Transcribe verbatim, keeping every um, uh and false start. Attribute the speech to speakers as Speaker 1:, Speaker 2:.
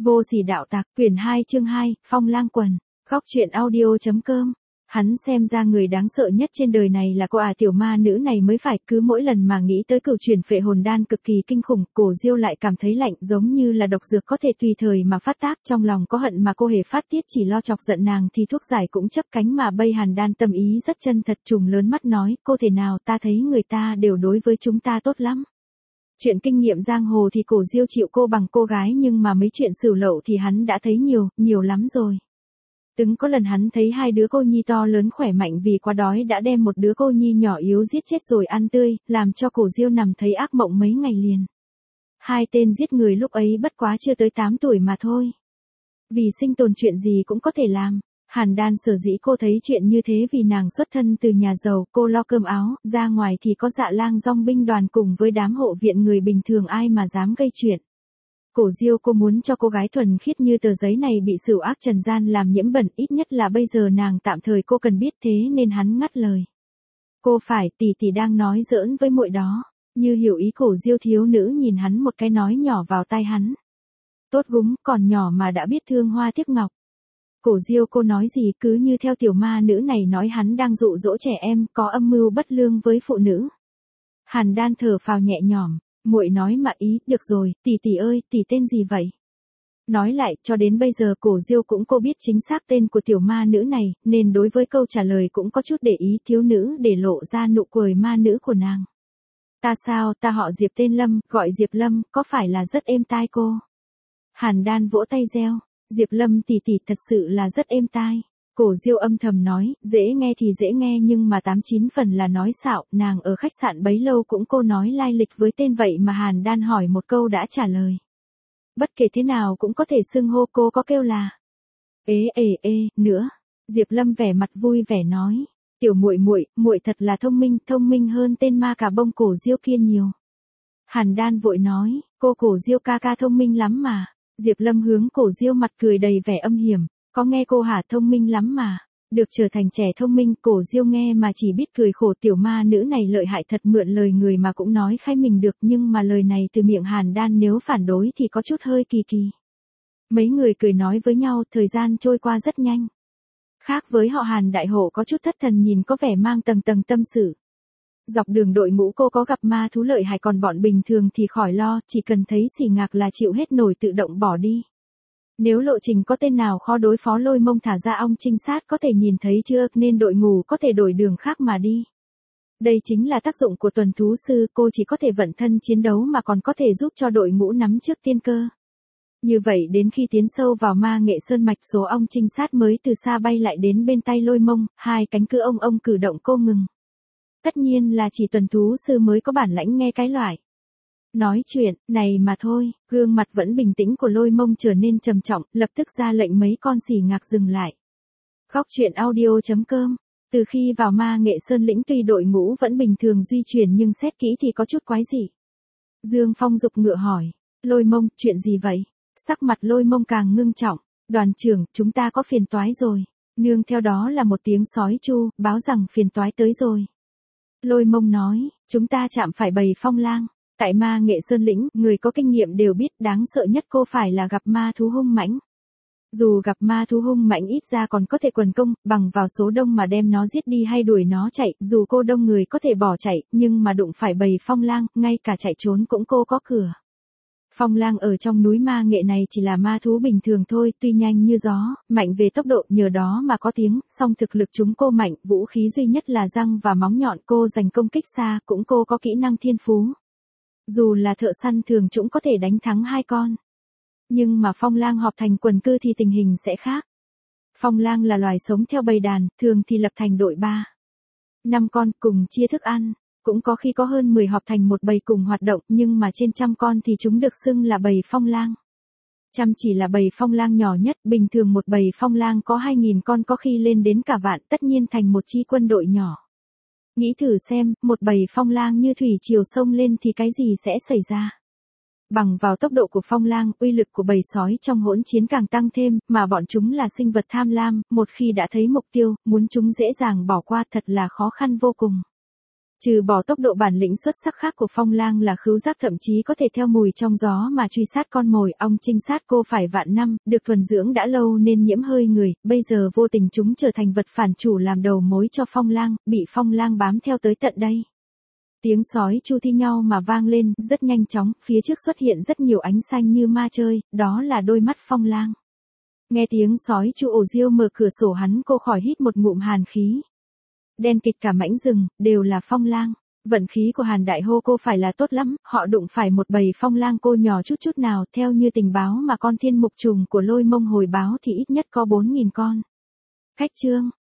Speaker 1: Vô sỉ đạo tặc, quyển hai chương hai, Phong Lang Quần, góc truyện audio.com. Hắn xem ra người đáng sợ nhất trên đời này là cô à, tiểu ma nữ này mới phải. Cứ mỗi lần mà nghĩ tới cửu chuyển phệ hồn đan cực kỳ kinh khủng, Cổ Diêu lại cảm thấy lạnh, giống như là độc dược có thể tùy thời mà phát tác. Trong lòng có hận mà cô hề phát tiết, chỉ lo chọc giận nàng thì thuốc giải cũng chấp cánh mà bay. Hàn Đan tâm ý rất chân thật, trùng lớn mắt nói, cô thể nào, ta thấy người ta đều đối với chúng ta tốt lắm. Chuyện kinh nghiệm giang hồ thì Cổ Diêu chịu cô bằng cô gái, nhưng mà mấy chuyện sửu lậu thì hắn đã thấy nhiều, nhiều lắm rồi. Từng có lần hắn thấy hai đứa cô nhi to lớn khỏe mạnh vì quá đói đã đem một đứa cô nhi nhỏ yếu giết chết rồi ăn tươi, làm cho Cổ Diêu nằm thấy ác mộng mấy ngày liền. Hai tên giết người lúc ấy bất quá chưa tới tám tuổi mà thôi. Vì sinh tồn chuyện gì cũng có thể làm. Hàn Đan sở dĩ cô thấy chuyện như thế vì nàng xuất thân từ nhà giàu, cô lo cơm áo, ra ngoài thì có Dạ Lang dòng binh đoàn cùng với đám hộ viện, người bình thường ai mà dám gây chuyện. Cổ Diêu cô muốn cho cô gái thuần khiết như tờ giấy này bị sửu ác trần gian làm nhiễm bẩn, ít nhất là bây giờ nàng tạm thời cô cần biết, thế nên hắn ngắt lời. Cô phải, tỷ tỷ đang nói giỡn với muội đó. Như hiểu ý Cổ Diêu thiếu nữ nhìn hắn một cái nói nhỏ vào tai hắn. Tốt gúng, còn nhỏ mà đã biết thương hoa tiếc ngọc. Cổ Diêu cô nói gì, cứ như theo tiểu ma nữ này nói hắn đang dụ dỗ trẻ em, có âm mưu bất lương với phụ nữ. Hàn Đan thở phào nhẹ nhõm, muội nói mà ý, được rồi, tỷ tỷ ơi, tỷ tên gì vậy? Nói lại, cho đến bây giờ Cổ Diêu cũng cô biết chính xác tên của tiểu ma nữ này, nên đối với câu trả lời cũng có chút để ý. Thiếu nữ để lộ ra nụ cười ma nữ của nàng. Ta sao, ta họ Diệp, tên Lâm, gọi Diệp Lâm, có phải là rất êm tai cô? Hàn Đan vỗ tay reo. Diệp Lâm tỷ tỷ thật sự là rất êm tai. Cổ Diêu âm thầm nói, dễ nghe thì dễ nghe nhưng mà tám chín phần là nói xạo. Nàng ở khách sạn bấy lâu cũng cô nói lai lịch với tên vậy mà Hàn Đan hỏi một câu đã trả lời. Bất kể thế nào cũng có thể xưng hô cô, có kêu là ế ề ê nữa. Diệp Lâm vẻ mặt vui vẻ nói, tiểu muội muội, muội thật là thông minh, thông minh hơn tên ma cà bông Cổ Diêu kia nhiều. Hàn Đan vội nói, cô Cổ Diêu ca ca thông minh lắm mà. Diệp Lâm hướng Cổ Diêu mặt cười đầy vẻ âm hiểm, có nghe cô hả, thông minh lắm mà. Được trở thành trẻ thông minh. Cổ Diêu nghe mà chỉ biết cười khổ, tiểu ma nữ này lợi hại thật, mượn lời người mà cũng nói khai mình được, nhưng mà lời này từ miệng Hàn Đan nếu phản đối thì có chút hơi kỳ kỳ. Mấy người cười nói với nhau, thời gian trôi qua rất nhanh. Khác với họ Hàn đại hộ có chút thất thần nhìn có vẻ mang tầng tầng tâm sự. Dọc đường đội ngũ cô có gặp ma thú lợi hại, còn bọn bình thường thì khỏi lo, chỉ cần thấy xỉ ngạc là chịu hết nổi tự động bỏ đi. Nếu lộ trình có tên nào khó đối phó, Lôi Mông thả ra ong trinh sát có thể nhìn thấy chưa, nên đội ngũ có thể đổi đường khác mà đi. Đây chính là tác dụng của tuần thú sư, cô chỉ có thể vận thân chiến đấu mà còn có thể giúp cho đội ngũ nắm trước tiên cơ. Như vậy đến khi tiến sâu vào ma nghệ sơn mạch, số ong trinh sát mới từ xa bay lại đến bên tay Lôi Mông, hai cánh cửa ông ông cử động cô ngừng. Tất nhiên là chỉ tuần thú sư mới có bản lãnh nghe cái loại nói chuyện này mà thôi. Gương mặt vẫn bình tĩnh của Lôi Mông trở nên trầm trọng, lập tức ra lệnh mấy con xỉ ngạc dừng lại. Góc truyện audio.com. Từ khi vào ma nghệ sơn lĩnh, tuy đội ngũ vẫn bình thường di chuyển nhưng xét kỹ thì có chút quái dị. Dương Phong giục ngựa hỏi, Lôi Mông, chuyện gì vậy? Sắc mặt Lôi Mông càng ngưng trọng. Đoàn trưởng, chúng ta có phiền toái rồi. Nương theo đó là một tiếng sói chu, báo rằng phiền toái tới rồi. Lôi Mông nói, chúng ta chạm phải bầy phong lang. Tại ma nghệ sơn lĩnh, người có kinh nghiệm đều biết đáng sợ nhất cô phải là gặp ma thú hung mãnh. Dù gặp ma thú hung mãnh ít ra còn có thể quần công, bằng vào số đông mà đem nó giết đi hay đuổi nó chạy, dù cô đông người có thể bỏ chạy, nhưng mà đụng phải bầy phong lang, ngay cả chạy trốn cũng cô có cửa. Phong lang ở trong núi ma nghệ này chỉ là ma thú bình thường thôi, tuy nhanh như gió, mạnh về tốc độ, nhờ đó mà có tiếng, song thực lực chúng cô mạnh, vũ khí duy nhất là răng và móng nhọn, cô giành công kích xa, cũng cô có kỹ năng thiên phú. Dù là thợ săn thường chúng có thể đánh thắng hai con. Nhưng mà phong lang họp thành quần cư thì tình hình sẽ khác. Phong lang là loài sống theo bầy đàn, thường thì lập thành đội ba, năm con cùng chia thức ăn. Cũng có khi có hơn mười họp thành một bầy cùng hoạt động, nhưng mà trên trăm con thì chúng được xưng là bầy phong lang. Trăm chỉ là bầy phong lang nhỏ nhất, bình thường một bầy phong lang có hai nghìn con, có khi lên đến cả vạn, tất nhiên thành một chi quân đội nhỏ. Nghĩ thử xem, một bầy phong lang như thủy triều sông lên thì cái gì sẽ xảy ra? Bằng vào tốc độ của phong lang, uy lực của bầy sói trong hỗn chiến càng tăng thêm, mà bọn chúng là sinh vật tham lam, một khi đã thấy mục tiêu, muốn chúng dễ dàng bỏ qua thật là khó khăn vô cùng. Trừ bỏ tốc độ bản lĩnh xuất sắc khác của Phong Lang là khứu giác thậm chí có thể theo mùi trong gió mà truy sát con mồi, ong trinh sát cô phải vạn năm, được thuần dưỡng đã lâu nên nhiễm hơi người, bây giờ vô tình chúng trở thành vật phản chủ làm đầu mối cho Phong Lang, bị Phong Lang bám theo tới tận đây. Tiếng sói chu thi nhau mà vang lên, rất nhanh chóng, phía trước xuất hiện rất nhiều ánh xanh như ma chơi, đó là đôi mắt Phong Lang. Nghe tiếng sói chu ổ diêu mở cửa sổ hắn cô khỏi hít một ngụm hàn khí. Đen kịt cả mảnh rừng, đều là Phong Lang. Vận khí của Hàn Đại Hô cô phải là tốt lắm, họ đụng phải một bầy Phong Lang cô nhỏ chút chút nào, theo như tình báo mà con thiên mục trùng của Lôi Mông hồi báo thì ít nhất có bốn nghìn con. Khách trương,